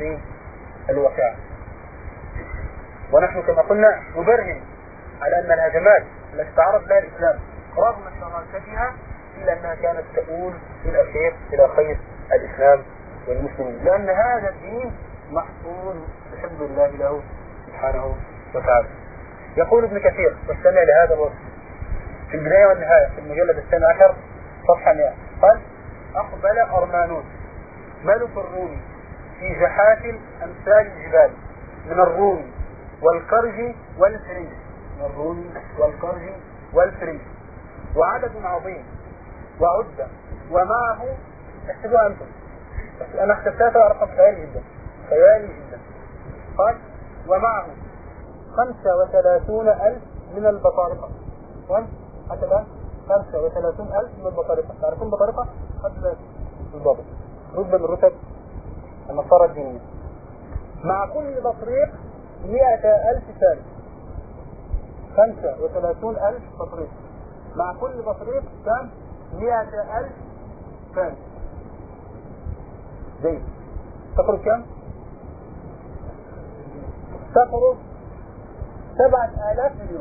هذه الواقعة. ونحن كما قلنا نبرهن على أن الهجمات التي تعرض لها الإسلام رغم شراستها إلا أنها كانت تؤول في الأخير إلى خير الإسلام والمسلمين، لأن هذا الدين محفوظ بحفظ الله له سبحانه وتعالى. يقول ابن كثير واستمع لهذا الوصف في البداية والنهاية في المجلد 12 صفحة 100، قال: أقبل أرمانوس ملك الروم في جحافل أمثال الجبال من الروم والكرج والفرنج، من الروم والكرج والفرنج، وعدد عظيم وعدة، ومعه، احسبوا أنتم بس أنا احتسبتها رقم خيالي جدا خيالي جدا، قال: ومعه 35,000 من البطارقة. حتى الآن 35,000 من البطارقة. تعرفون البطارقة؟ حتى الضابط رتبة من رتب النصارى الدينية. مع كل بطريق 100,000 ثالث. 35,000 بطريق، مع كل بطريق كم؟ 100,000 ثالث. زين، تقرب كم؟ تقرب 7,000 مليون.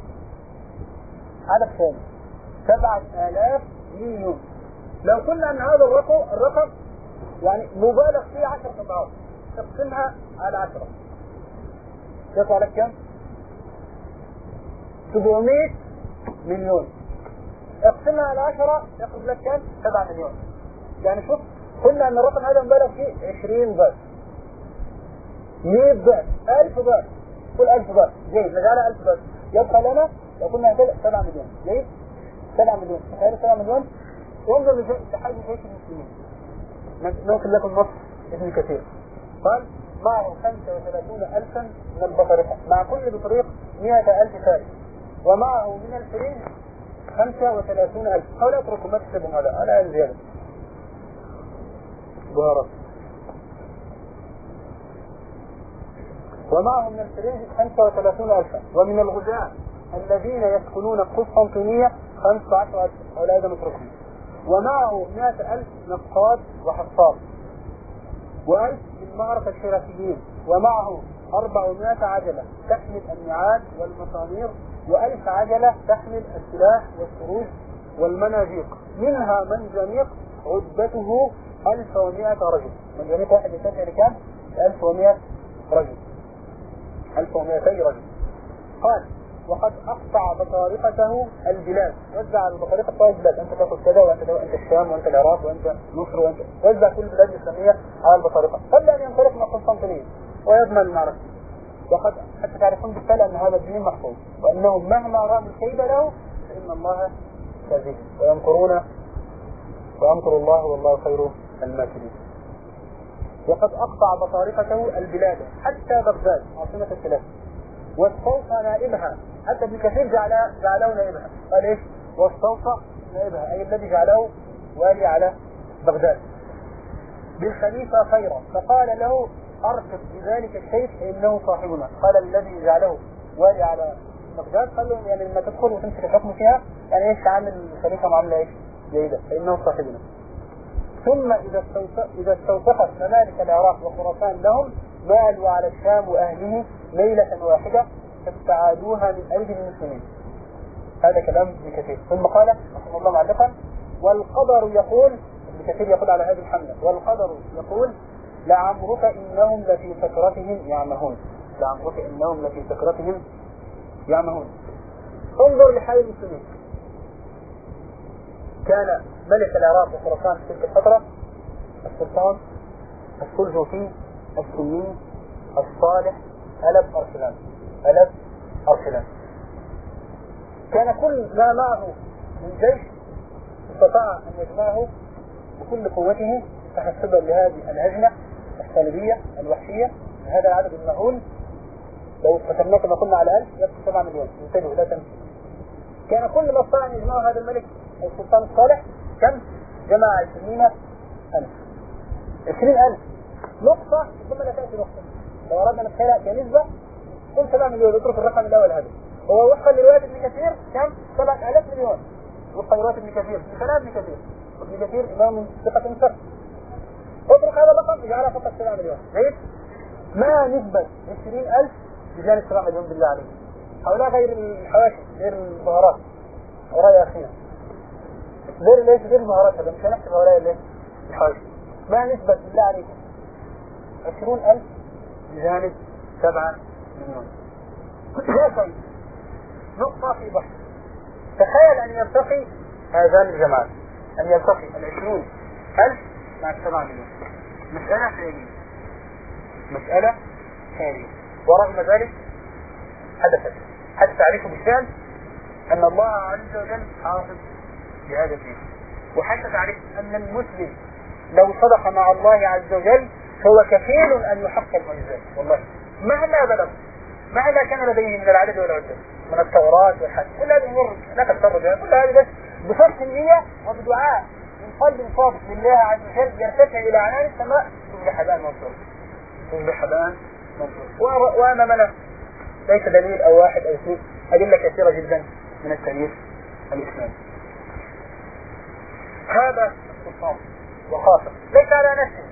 عدد ثاني 7,000 مليون. لو قلنا ان هذا الرقم يعني مبالغ فيه 10 اضعاف، تقسمها على 10 يطلع لك كم؟ 700 مليون. اقسمها على 10 ياخذ لك كم؟ 7 مليون. يعني شوف، قلنا ان الرقم هذا مبالغ فيه 20 ضعف، 100 ضعف، 1000 ضعف، كل 1000 ضعف. جيد، نجعلها 1000 ضعف، يبقى لنا لو قلنا هكذا 7 مليون. جيد، 7 مليون. تخيلوا 7 مليون. وانظر لحجم جيش المسلمين. ننقل لكم نص ابن كثير، قال: معه 35,000 من البطارقة، مع كل بطريق 100,000 ثالث، ومعه من الفرنج 35,000. حاول اتركوا ما تكتبهم على زيادة بهارات. ومعه من الفرنج 35,000، ومن الغزاة الذين يسكنون القسطنطينية 15,000. حاول هذا نتركهم. ومعه 100,000 نقاد وحصار، و1000 من معركة الحراسيين، ومعه 400 عجلة تحمل النعال والمسامير، و1000 عجلة تحمل السلاح والسروج والمناجيق، منها منجنيق عدته 1100 رجل. منجنيق واحد يسافر كام؟ 1100 رجل، 1200 رجل. قال: وقد أقطع بطارقته البلاد. وزع على البطارقة بتاع البلاد، أنت تأخذ كذا وأنت كذا، وأنت الشام وأنت العراق وأنت مصر وأنت، وزع كل البلاد الإسلامية على البطارقة قبل أن ينطلق من القسطنطينية ويضمن المعركة. وقد حتى تعرفون بالتالي أن هذا الدين محفوظ، وأنهم مهما رأوا الكيد له فإن الله كاذب، ويمكرون ويمكر الله والله خير الماكرين. وقد أقطع بطارقته البلاد حتى بغداد عاصمة الثلاث، واستوصى نائبها. حتى ابن كثير جعله نائبها. قال ايش؟ واستوصى نائبها، اي الذي جعله والي على بغداد، بالخليفة خيرا، فقال له: ارفق بذلك الشيخ فانه صاحبنا. قال الذي جعله والي على بغداد، قال له: يعني لما تدخل وتمسك الحكم فيها يعني ايش، تعامل الخليفة معاملة ايش جيدة، فانه صاحبنا. ثم إذا استوثقت ممالك العراق وخراسان لهم، مالوا على الشام وأهله ليلة واحدة فاستعادوها من أيدي المسلمين. هذا كلام ابن كثير. ثم قال رحمه الله معلقا: والقدر يقول، ابن كثير يقول على هذه الحملة: والقدر يقول: لعمرك إنهم لفي سكرتهم يعمهون. لعمرك إنهم لفي سكرتهم يعمهون. انظر لحال المسلمين. كان ملك العراق وخراسان في تلك الفترة السلطان السلجوقي السني الصالح ألب أرسلان. كان كل ما معه من جيش استطاع أن يجمعه بكل قوته تحسبا لهذه الهجمة الصليبية الوحشية. هذا العدد المهول لو قسمناه كما قلنا على 1000 يبقى 7 مليون. انتبهوا لا تنسوا. كان كل ما استطاع أن يجمعه هذا الملك السلطان الصالح كم؟ جمع 20,000. 20,000 نقطة ثم لا تأتي نقطة. لو أردنا نتخيلها كنسبة قل 7 مليون. اترك الرقم الأول هذا. هو وفقا لرواية ابن كثير كم؟ 7,000 مليون وفقا لرواية ابن كثير. بكلام ابن كثير. ابن كثير إمام ثقة ثقة. اترك هذا الرقم يجعلها فقط 7 مليون. جيد؟ ما نسبة 20,000 بجانب 7 مليون بالله عليك؟ هؤلاء غير الحواشي، غير البهارات، وراء يا أخينا، غير ليش غير البهارات، هذا مش هنحسب هؤلاء ليش الحواشي. ما نسبة بالله عليكم 20,000 بجانب 7 مليون؟ لا شيء، نقطة في بحث. تخيل أن يلتقي هذان الجماعات، أن يلتقي 20,000 مع 7 مليون. مسألة خيالية، مسألة خيالية، ورغم ذلك حدث تعريفه بالفعل أن الله عز وجل حافظ بهذا الدين، وحتى تعرف أن المسلم لو صدق مع الله عز وجل هو كفيل أن يحقق المعجزات. والله مهما بلغ، مهما كان لديه من العدد والعدة من التوراة والحج، كل هذه الأمور لا تضطر بها، كل هذه بس بصدق النية وبدعاء من قلب صادق لله عز وجل يرتفع إلى عنان السماء تصبح هباء منصورا، تصبح هباء منصورا. وأمامنا ليس دليل أو واحد أو اثنين، أدلة كثيرة جدا من التاريخ الإسلامي. هذا السلطان وخاصة ليس على نفسه،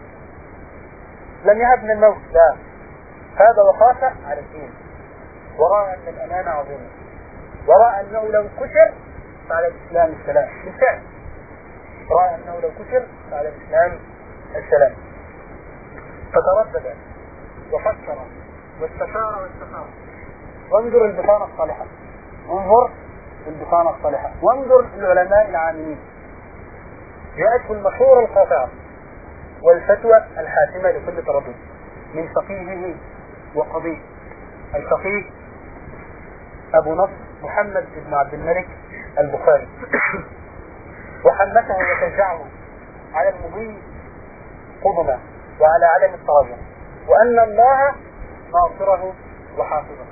لم يهب من الموت، لا، هذا وخاصة على الدين، وراء أن الأمانة عظيمة، وراء أنه لو كسر فعلى الإسلام السلام بالفعل، رأى أنه لو كسر فعلى الإسلام السلام. فتردد وفكر واستشار واستخار. وانظر البطانة الصالحة، انظر البطانة الصالحة، وانظر العلماء العاملين، جاءته المشورة القاطعة والفتوى الحاسمة لكل تردد من فقيهه وقضيه الفقيه أبو نصر محمد بن عبد الملك البخاري، وحمسه وشجعه على المضي قدما وعلى عدم التراجع، وأن الله ناصره وحافظه.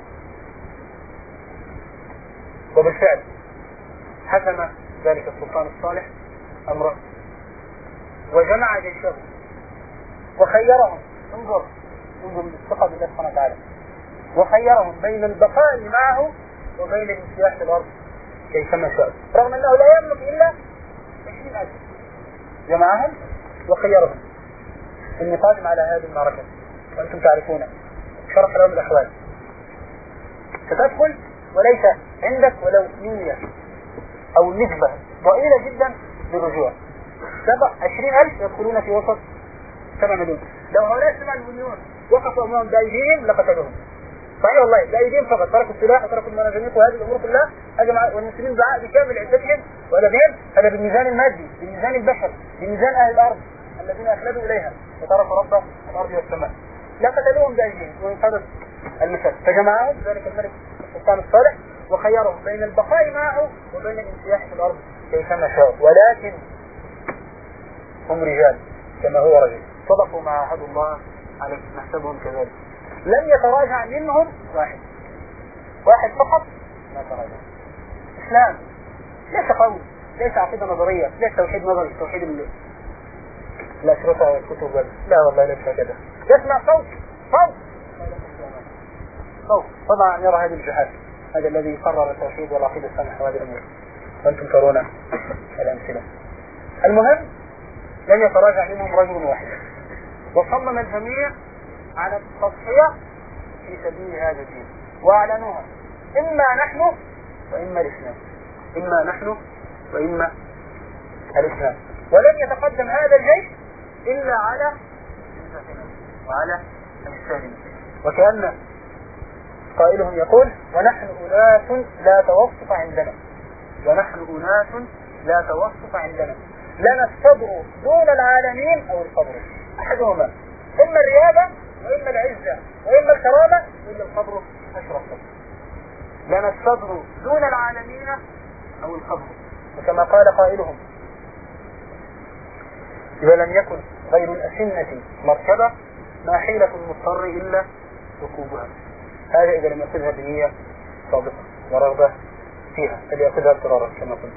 وبالفعل حكم ذلك السلطان الصالح أمره وجمع جيشه وخيرهم، انظر الثقة بالله سبحانه وتعالى، وخيرهم بين البقاء معه وبين الانسياح في الأرض كيفما شاء، رغم أنه لا يملك إلا 20,000. جمعهم وخيرهم إني قادم على هذه المعركة وأنتم تعرفون شرف لهم الأحوال، ستدخل وليس عندك ولو نية أو نسبة ضئيلة جدا للرجوع. 20,000 يدخلون في وسط 7 مليون. لو هؤلاء 7 مليون وقفوا أمامهم بأيديهم لقتلوهم، صحيح والله، بأيديهم فقط، تركوا السلاح وتركوا المناجمات وهذه الأمور كلها، والمسلمين دعاء بكامل عدتهم وأدبهم، هذا بالميزان المادي، بالميزان البشري، بميزان أهل الأرض الذين أخلدوا إليها وتركوا رب الأرض والسماء، لا قتلوهم بأيديهم وانقذت المثل. فجمعهم ذلك الملك السلطان الصالح وخيرهم بين البقاء معه وبين الانسياح في الأرض كيفما شاء، ولكن هم رجال كما هو رجل، صدقوا ما عهد الله عليه، نحسبهم كذلك. لم يتراجع منهم واحد فقط ما تراجع. إسلام ليس قول، ليس عقيدة نظرية، ليس توحيد نظري، توحيد الأشرطة والكتب، لا والله ليس هكذا. يسمع صوت طبعا يرى هذه الجهات، هذا الذي قرر التوحيد والعقيدة السامحة وهذه الأمور، وأنتم ترون الأمثلة. المهم لم يتراجع منهم رجل واحد، وصمم الجميع على التضحية في سبيل هذا الدين، وأعلنوها إما نحن وإما الإسلام، إما نحن وإما الإسلام. ولم يتقدم هذا الجيش إلا على وعلى المسلمين، وكأن قائلهم يقول ونحن أناس لا توسط عندنا، لنا الصبر دون العالمين أو الصبر، أحدهما، إما الرياضة وإما العزة وإما الكرامة وإلا الصبر أشرف. لنا الصبر دون العالمين أو الصبر، وكما قال قائلهم إذا لم يكن غير الأسنة مركبة ما حيلة المضطر إلا ركوبها. هذا إذا لم يأخذها بنية صادقة ورغبة فيها، فليأخذها اضطرارا كما قلت.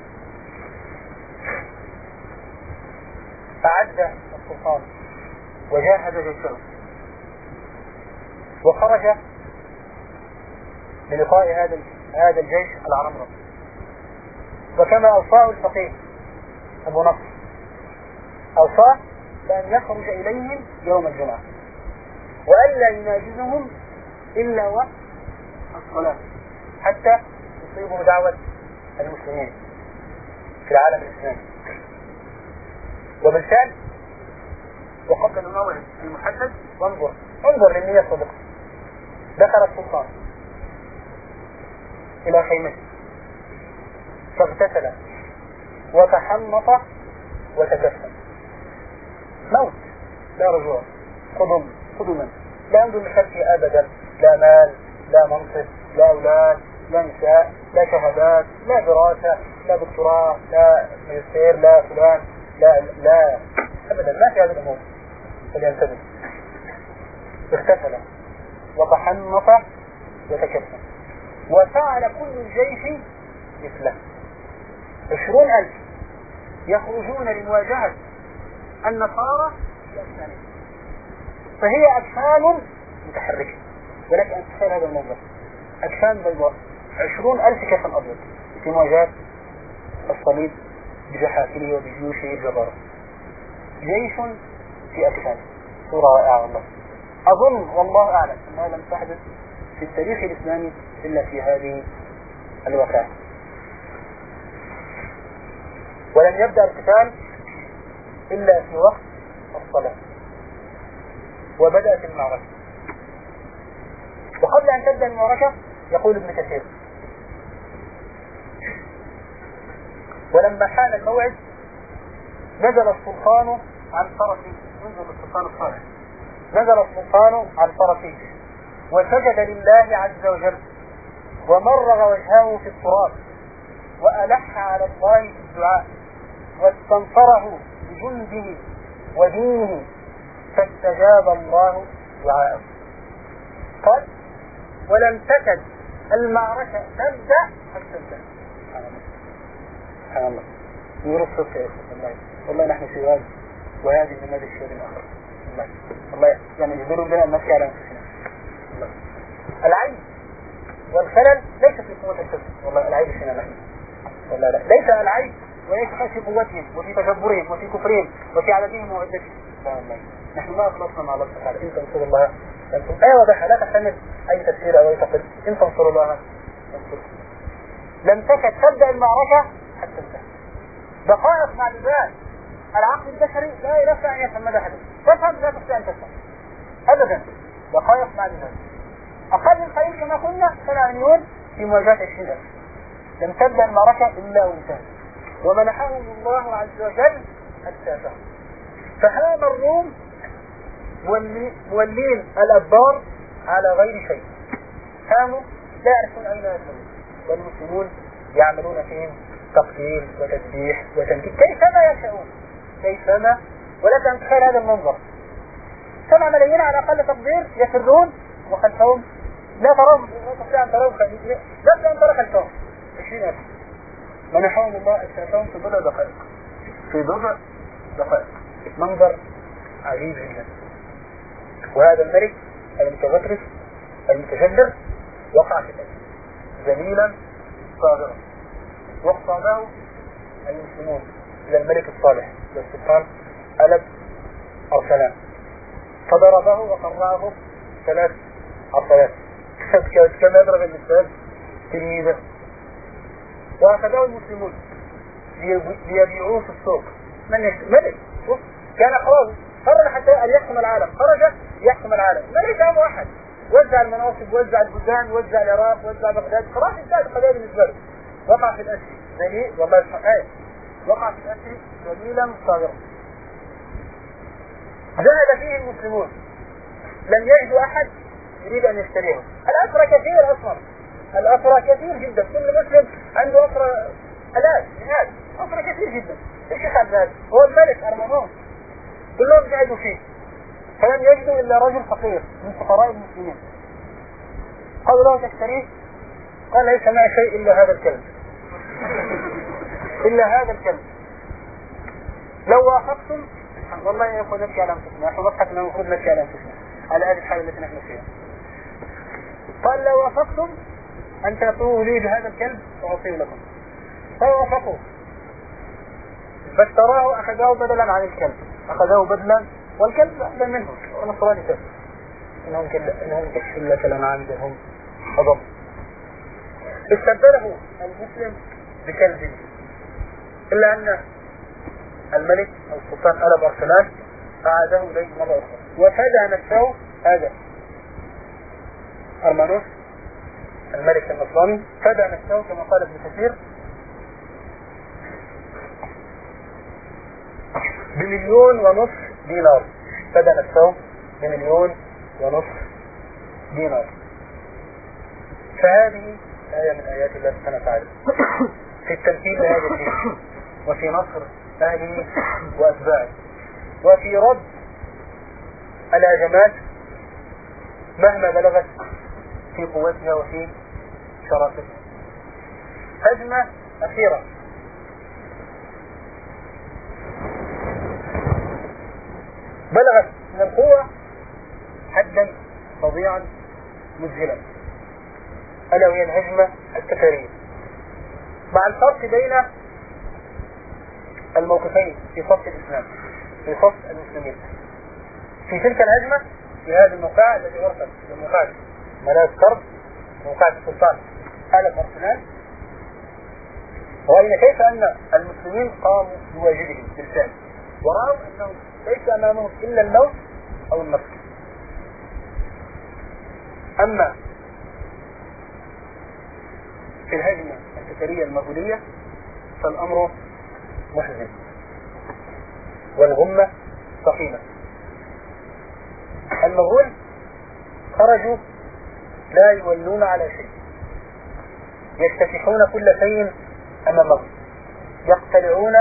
أعد السلطان وجاهز جيشه وخرج للقاء هذا الجيش العرمرم، وكما أوصاه الفقيه أبو نصر، أوصاه بأن يخرج إليهم يوم الجمعة وألا يناجزهم إلا وقت الصلاة حتى يصيبوا دعوة المسلمين في العالم الإسلامي. وبالفعل وقبل الموعد المحدد انظر للنية الصادقة دخل السلطان إلى خيمته فاغتسل وتحنط وتكفن. موت لا رجوع، قدما لا ينظر لخلفه أبدا، لا مال لا منصب لا أولاد لا نساء لا شهادات لا دراسة لا دكتوراه لا ماجستير لا فلان لا أبدا، ما في هذه الأمور. فلينتبه. اغتسل وتحنط وتكفن وفعل كل الجيش مثله. 20,000 يخرجون لمواجهة النصارى بأجسامهم، فهي أجسام متحركة، ولكن أن تتخيل هذا المنظر، أجسام بيضاء 20,000 كفن أبيض في مواجهة الصليب بجحافله وبجيوشه الجبارة. جيش في أجسام، صورة رائعة والله. أظن والله أعلم أنها لم تحدث في التاريخ الإسلامي إلا في هذه الوقائع. ولم يبدأ القتال إلا في وقت الصلاة، وبدأت المعركة. وقبل أن تبدأ المعركة يقول ابن كثير: ولما حان الموعد نزل السلطان عن فرسه، ينزل السلطان الصالح، نزل السلطان عن فرسه وسجد لله عز وجل ومرغ وجهه في التراب وألح على الله في الدعاء واستنصره بجنده ودينه فاستجاب الله دعاءه. قال: ولم تكد المعركة تبدأ حتى انتهت. سبحان الله. نور الصدق يا اخوة. والله نحن في غاية، وهذه النماذج الشهود الآخر. والله يعني يجبروا بنا أن نبكي على أنفسنا. العيب والخلل ليس في قوة الجسد، والله العيب فينا نحن. والله لا، ليس العيب وليس في قوتهم وفي تجبرهم وفي كفرهم وفي عددهم وعدتهم. نحن ما أخلصنا مع الله تعالى. إن تنصروا الله ينصركم. أيوة واضحة، لا تحتمل أي تفسير أو أي تقل. إن تنصروا الله ينصركم. لم تكد تبدأ المعركة حتى انتهت. دقائق معدودات. العقل البشري لا يستطيع أن يفهم ماذا حدث. تفهم لا تستطيع أن تفهم أبدا. دقائق معدودات. أقل من قليل كما قلنا 7 مليون في مواجهة 20,000. لم تبدأ المعركة إلا وانتهت، ومنحهم الله عز وجل السافة. فهام الروم مولين الأدبار على غير شيء، هاموا لا يعرفون أين يذهبون، والمسلمون يعملون فيهم تقتيل وتذبيح وتنكيل كيفما يشاءون، كيفما. ولك أن تخيل هذا المنظر: 7 ملايين على أقل تقدير يفرون وخلفهم لا ترون، لا تستطيع أن ترون خلفهم، لا تستطيع أن ترى خلفهم 20,000. منحهم الله السافهم في بضع دقائق، في بضع دقائق. منظر عجيب جدا. وهذا الملك المتغطرس المتجبر وقع في الأرض ذليلا صاغرا، واقتاده المسلمون إلى الملك الصالح والسلطان ألب أرسلان، فضربه وقرعه 3 عصيات كما يضرب الإنسان تلميذه. وأخذه المسلمون ليبيعوه في السوق. ملك كان خلاص قرر حتى أن يحكم العالم، خرج يحكم العالم، ملك عام واحد، وزع المناصب، وزع البلدان، وزع العراق، وزع بغداد، خلاص انتهت القضية بالنسبة له. وقع في الأسر ذليل، والله سبحانه وقع في الأسر ذليلا صاغرا. ذهب فيه المسلمون لم يجدوا أحد يريد أن يشتريهم. الأسرى كثير أصلا، الأسرى كثير جدا، كل مسلم عنده أسرى آلاف مئات، أسرى كثير جدا. ايش يخاف ذلك؟ هو الملك أرمنون كلهم قعدوا فيه، فلم يجدوا إلا رجل فقير من فقراء المسلمين. قالوا له: تشتريه؟ قال: ليس معي شيء إلا هذا الكلب. إلا هذا الكلب. لو وافقتم، والله يا أخوة نبكي على أنفسنا، نحن نضحك أنه المفروض نبكي على أنفسنا على هذه الحالة التي نحن فيها. قال: لو وافقتم أن تعطوه لي بهذا الكلب أعطيه لكم. فوافقوا، فاشتراه أخذوه بدلا عن الكلب، أخذه بدلا، والكلب أهلا منهم، ونصراني كلب، إنهم إلا كالأنعام بل هم أضل. استبدله المسلم بكلب، إلا أن الملك أو السلطان قلب أرسلان أعاده إليه مرة أخرى، وفدى نفسه هذا أرمانوس الملك النصراني، فدى نفسه كما قال ابن كثير ب1.5 مليون دينار، فدى نفسه ب1.5 مليون دينار. فهذه آية من آيات الله سبحانه وتعالى في التمثيل لهذا الدين، وفي نصر أهله وأتباعه، وفي رد الهجمات مهما بلغت في قوتها وفي شرافتها. هجمة أخيرة بلغت من القوة حدا فظيعا مذهلا، ألا وهي الهجمة التتارية، مع الفرق بين الموقفين في صف الإسلام، في صف المسلمين. في تلك الهجمة، في هذه الموقعة التي عرفت بموقعة ملاذ كرب، موقعة السلطان آلة أرسلان، رأينا كيف أن المسلمين قاموا بواجبهم بالفعل، ورأوا أنهم ليس أمامهم إلا الموت أو النصر. أما في الهجمة التتارية المغولية فالأمر محزن والغمة صحيمة. المغول خرجوا لا يولون على شيء، يكتسحون كل شيء أمامهم، يقتلعون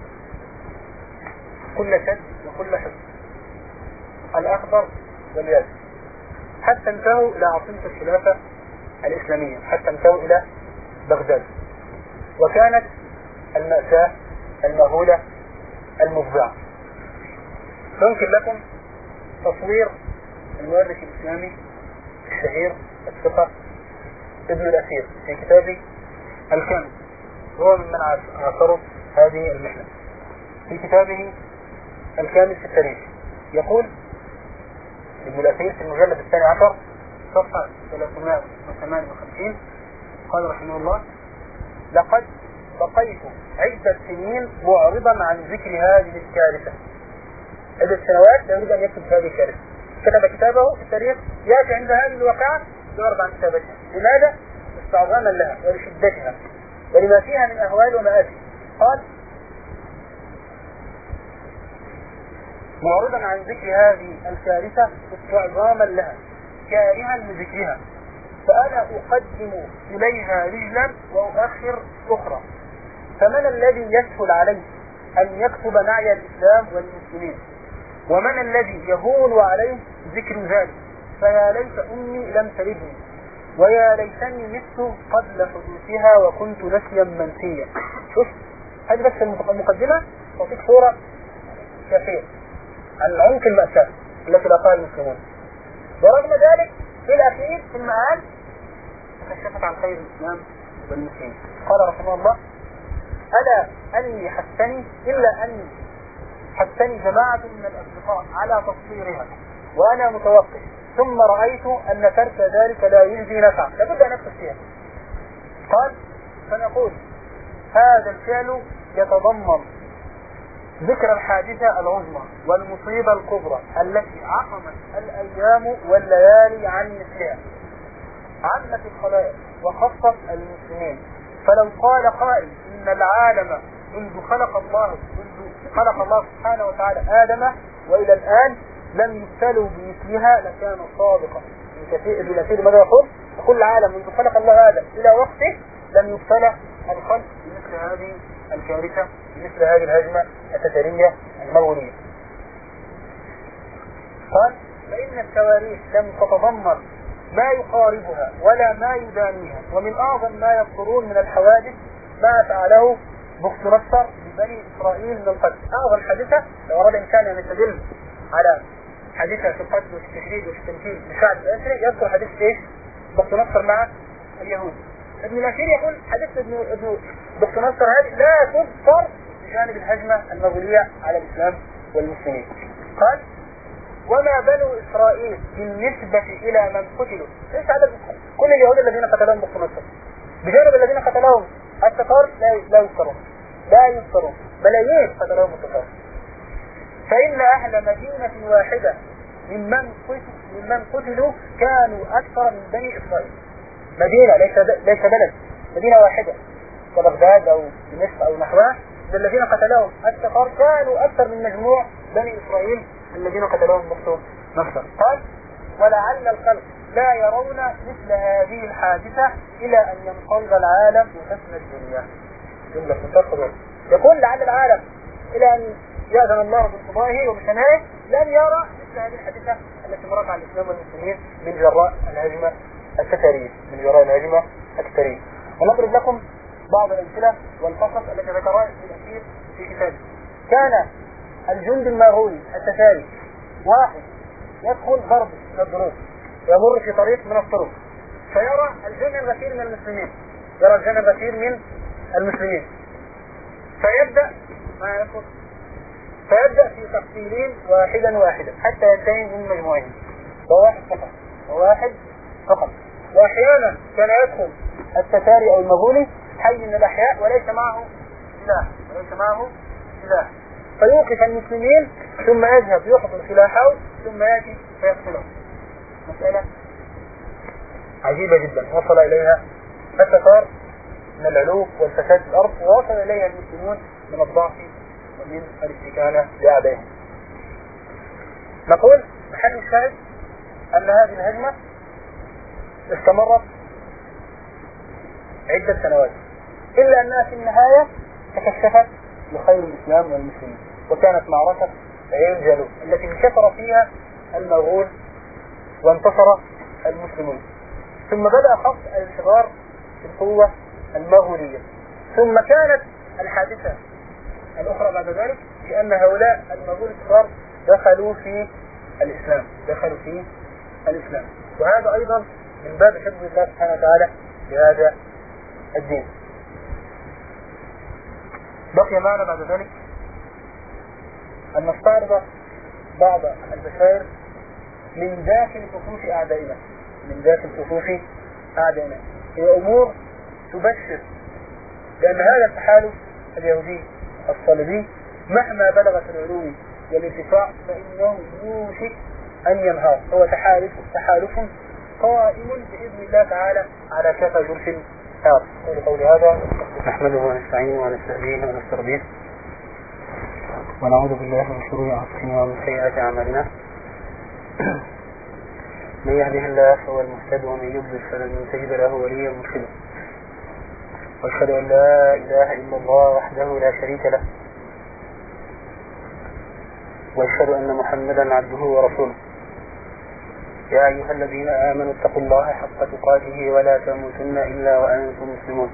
كل شد وكل حصن، الأخضر واليابس، حتى انتهوا إلى عاصمة الخلافة الإسلامية، حتى انتهوا إلى بغداد. وكانت المأساة المهولة المفزعة. ممكن لكم تصوير المؤرخ الإسلامي الشهير الثقة ابن الأثير في كتابه الكامل، هو من عاصره هذه المحنة، في كتابه الكامل في التاريخ، يقول ابن الأثير في المجلد 12 صفحة 358 قال رحمه الله: لقد بقيت عدة سنين معرضا عن ذكر هذه الكارثة. عدة سنوات لا يريد أن يكتب هذه الكارثة، كتب كتابه في التاريخ، يأتي عند هذه الواقعة يعرض عن كتابتها. لماذا؟ استعظاما لها ولشدتها ولما فيها من أهوال ومآسي. قال: معرضا عن ذكر هذه الكارثة استعظاما لها كارها لذكرها، فأنا أقدم إليها رجلا وأؤخر أخرى، فمن الذي يسهل عليه أن يكتب نعي الإسلام والمسلمين، ومن الذي يهون عليه ذكر ذلك؟ فيا ليت أمي لم تلدني، ويا ليتني مت قبل حدوثها وكنت نسيا منسيا. شوف هذه بس المقدمة تعطيك صورة كافية عن عمق المأساة التي لاقاها المسلمون. ورغم ذلك في الأخير في المآل تكشفت عن خير الإسلام والمسلمين. قال رحمه الله: ألا أني حثني إلا أني حثني جماعة من الأصدقاء على تصويرها وأنا متوقف، ثم رأيت أن ترك ذلك لا يجزي نفعا، لابد أن أدخل فيها. قال: فنقول هذا الفعل يتضمن ذكر الحادثة العظمى والمصيبة الكبرى التي عقمت الأيام والليالي عن مثلها، عمت الخلائق وخصت المسلمين. فلو قال قائل إن العالم منذ خلق الله سبحانه وتعالى آدم وإلى الآن لم يبتلوا بمثلها لكان صادقا. ابن كثير ماذا يقول؟ كل العالم منذ خلق الله آدم إلى وقته لم يبتلى الخلق بمثل هذه الكارثة، بمثل هذه الهجمة التتارية المغولية. قال: فإن التواريخ لم تتضمن ما يقاربها ولا ما يدانيها، ومن أعظم ما يذكرون من الحوادث ما فعله بخت نصر ببني إسرائيل من القتل. أعظم حادثة لو أراد إنسان أن يستدل على حادثة في القتل وفي التشريد وفي التمثيل لشعب الأسري يذكر حادثة إيش؟ بخت نصر مع اليهود. ابن الأثير يقول حادثة ابن بخت نصر هذه لا تذكر بجانب الهجمة المغولية على الإسلام والمسلمين. قال وما بنو إسرائيل بالنسبة إلى من قتلوا، ليس عدد كل اليهود الذين قتلهم بخت مصر بجانب الذين قتلهم التتار لا يذكرون ملايين قتلهم التتار. فإن أهل مدينة واحدة ممن قتلوا كانوا أكثر من بني إسرائيل. مدينة ليس بلد، مدينة واحدة كبغداد أو دمشق أو نحوها، الذين قتلهم التتار كانوا أكثر من مجموع بني إسرائيل الذين قتلهم بخت مصر. قال ولعل الخلق لا يرون مثل هذه الحادثة إلى أن ينقلب العالم وتفنى الدنيا. جملة منتقبة. يقول لعل العالم إلى أن يأذن الله بانقضائه وبسمائه لن يرى مثل هذه الحادثة التي مرت على الإسلام والمسلمين من جراء الهجمة التتارية. ونضرب لكم بعض الأمثلة والقصص التي ذكرها ابن الأثير في كتابه. كان الجند المغولي التتاري واحد يدخل ضرب من الضروب، يمر في طريق من الطرق، فيرى الجن الغفير من المسلمين، فيبدأ في تقتيلهم واحدا حتى ينتهي من مجموعهم، وواحد فقط. وأحيانا كان يدخل التتاري أو المغولي حي من الأحياء وليس معه سلاح، فيوقف المسلمين ثم يذهب يحضر سلاحه ثم يأتي فيقتلهم. مسألة عجيبة جدا وصل إليها التتار من العلو والفساد في الأرض، ووصل إليها المسلمون من الضعف ومن الاستكانة لأعدائهم. نقول محل الشاهد أن هذه الهجمة استمرت عدة سنوات، إلا أنها في النهاية تكشفت لخير الإسلام والمسلمين، وكانت معركة عين جالوت التي انكسر فيها المغول وانتصر المسلمون. ثم بدأ خط الانحدار في القوة المغولية. ثم كانت الحادثة الأخرى بعد ذلك بأن هؤلاء المغول الكفار دخلوا في الإسلام، وهذا أيضا من باب حفظ الله سبحانه وتعالى لهذا الدين. بقي معنا بعد ذلك أن نستعرض بعض البشائر من داخل صفوف أعدائنا، هي أمور تبشر بأن هذا التحالف اليهودي الصليبي مهما بلغت العلو والارتفاع فإنه يوشك أن ينهار. هو تحالف قائم بإذن الله تعالى على شفا جرف هار. قولي هذا نحمده ونستعينه ونستهديه ونسترضيه ونعوذ بالله من شرور أنفسنا ومن سيئات أعمالنا. من يهده الله فهو المهتد ومن يضلل فلن تجد له وليا مرشدا. واشهد ان لا اله الا الله وحده لا شريك له، واشهد ان محمدا عبده ورسوله. يا ايها الذين امنوا اتقوا الله حق تقاته ولا تموتن الا وانتم مسلمون.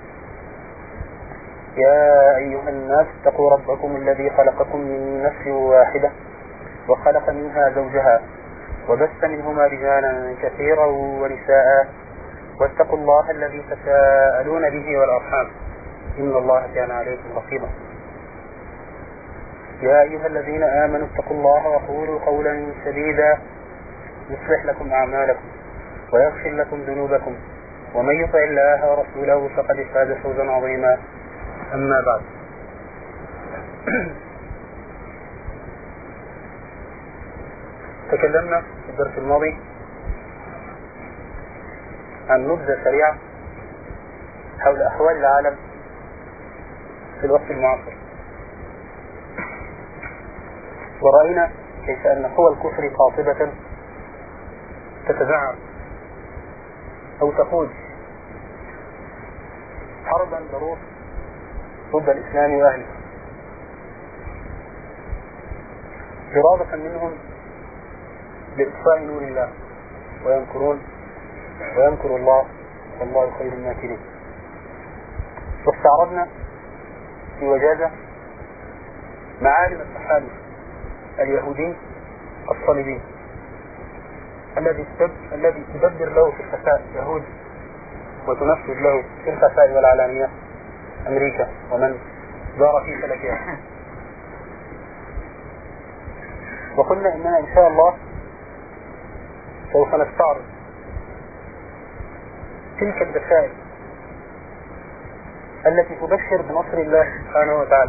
يا ايها الناس اتقوا ربكم الذي خلقكم من نفس واحده وخلق منها زوجها وبث منهما رجالا كثيرا ونساء، واتقوا الله الذي تساءلون به والأرحام إن الله كان عليكم رقيبا. يا أيها الذين آمنوا اتقوا الله وقولوا قولا سديدا يصلح لكم أعمالكم ويغفر لكم ذنوبكم، ومن يطع الله ورسوله فقد فاز فوزا عظيما. أما بعد، تكلمنا في الدرس الماضي عن نبذة سريعة حول أحوال العالم في الوقت المعاصر، ورأينا كيف أن قوى الكفر قاطبة تتزعم أو تقود حربا ضروس ضد الإسلام وأهله، إرادة منهم لإطفاء نور الله، ويمكر الله والله خير الماكرين. واستعرضنا في وجازة معالم التحالف اليهودي الصليبي الذي تدبر له في الخفاء يهود وتنفذ له في الخفاء والعلانية أمريكا ومن دار في فلكها. وقلنا إننا إن شاء الله سوف نستعرض تلك البشائر التي تبشر بنصر الله سبحانه وتعالى،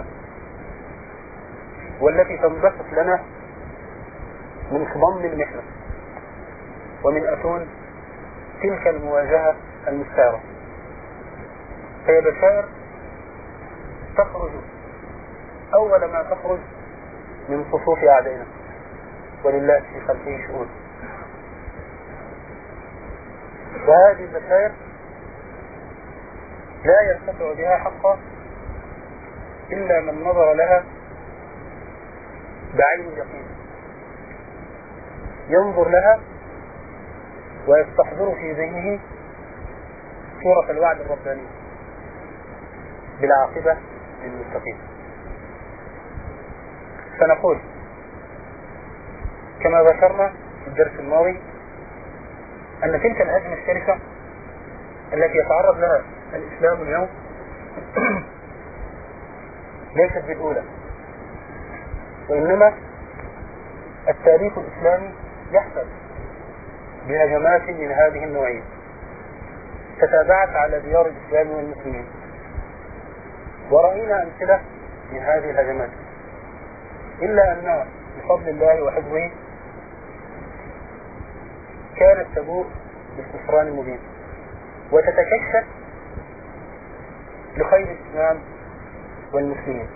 والتي تنبسط لنا من خضم المحنة ومن أتون تلك المواجهة المستعرة. هي بشائر تخرج أول ما تخرج من صفوف أعدائنا، ولله في خلفه شؤون. وهذه البشائر لا يرتفع بها حقا إلا من نظر لها بعين اليقين، ينظر لها ويستحضر في ذهنه صورة الوعد الرباني بالعاقبة للمتقين. فنقول كما ذكرنا في الدرس الماضي أن تلك الهجمة الشرسة التي يتعرض لها الإسلام اليوم ليست بالأولى، وإنما التاريخ الإسلامي يحتل بهجمات من هذه النوعية تتابعت على ديار الإسلام والمسلمين، ورأينا أمثلة من هذه الهجمات، إلا أنها بفضل الله وحفظه كانت تبوء بالخسران المبين وتتكشف لخير الإسلام والمسلمين.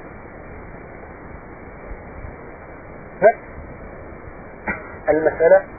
نفس المسألة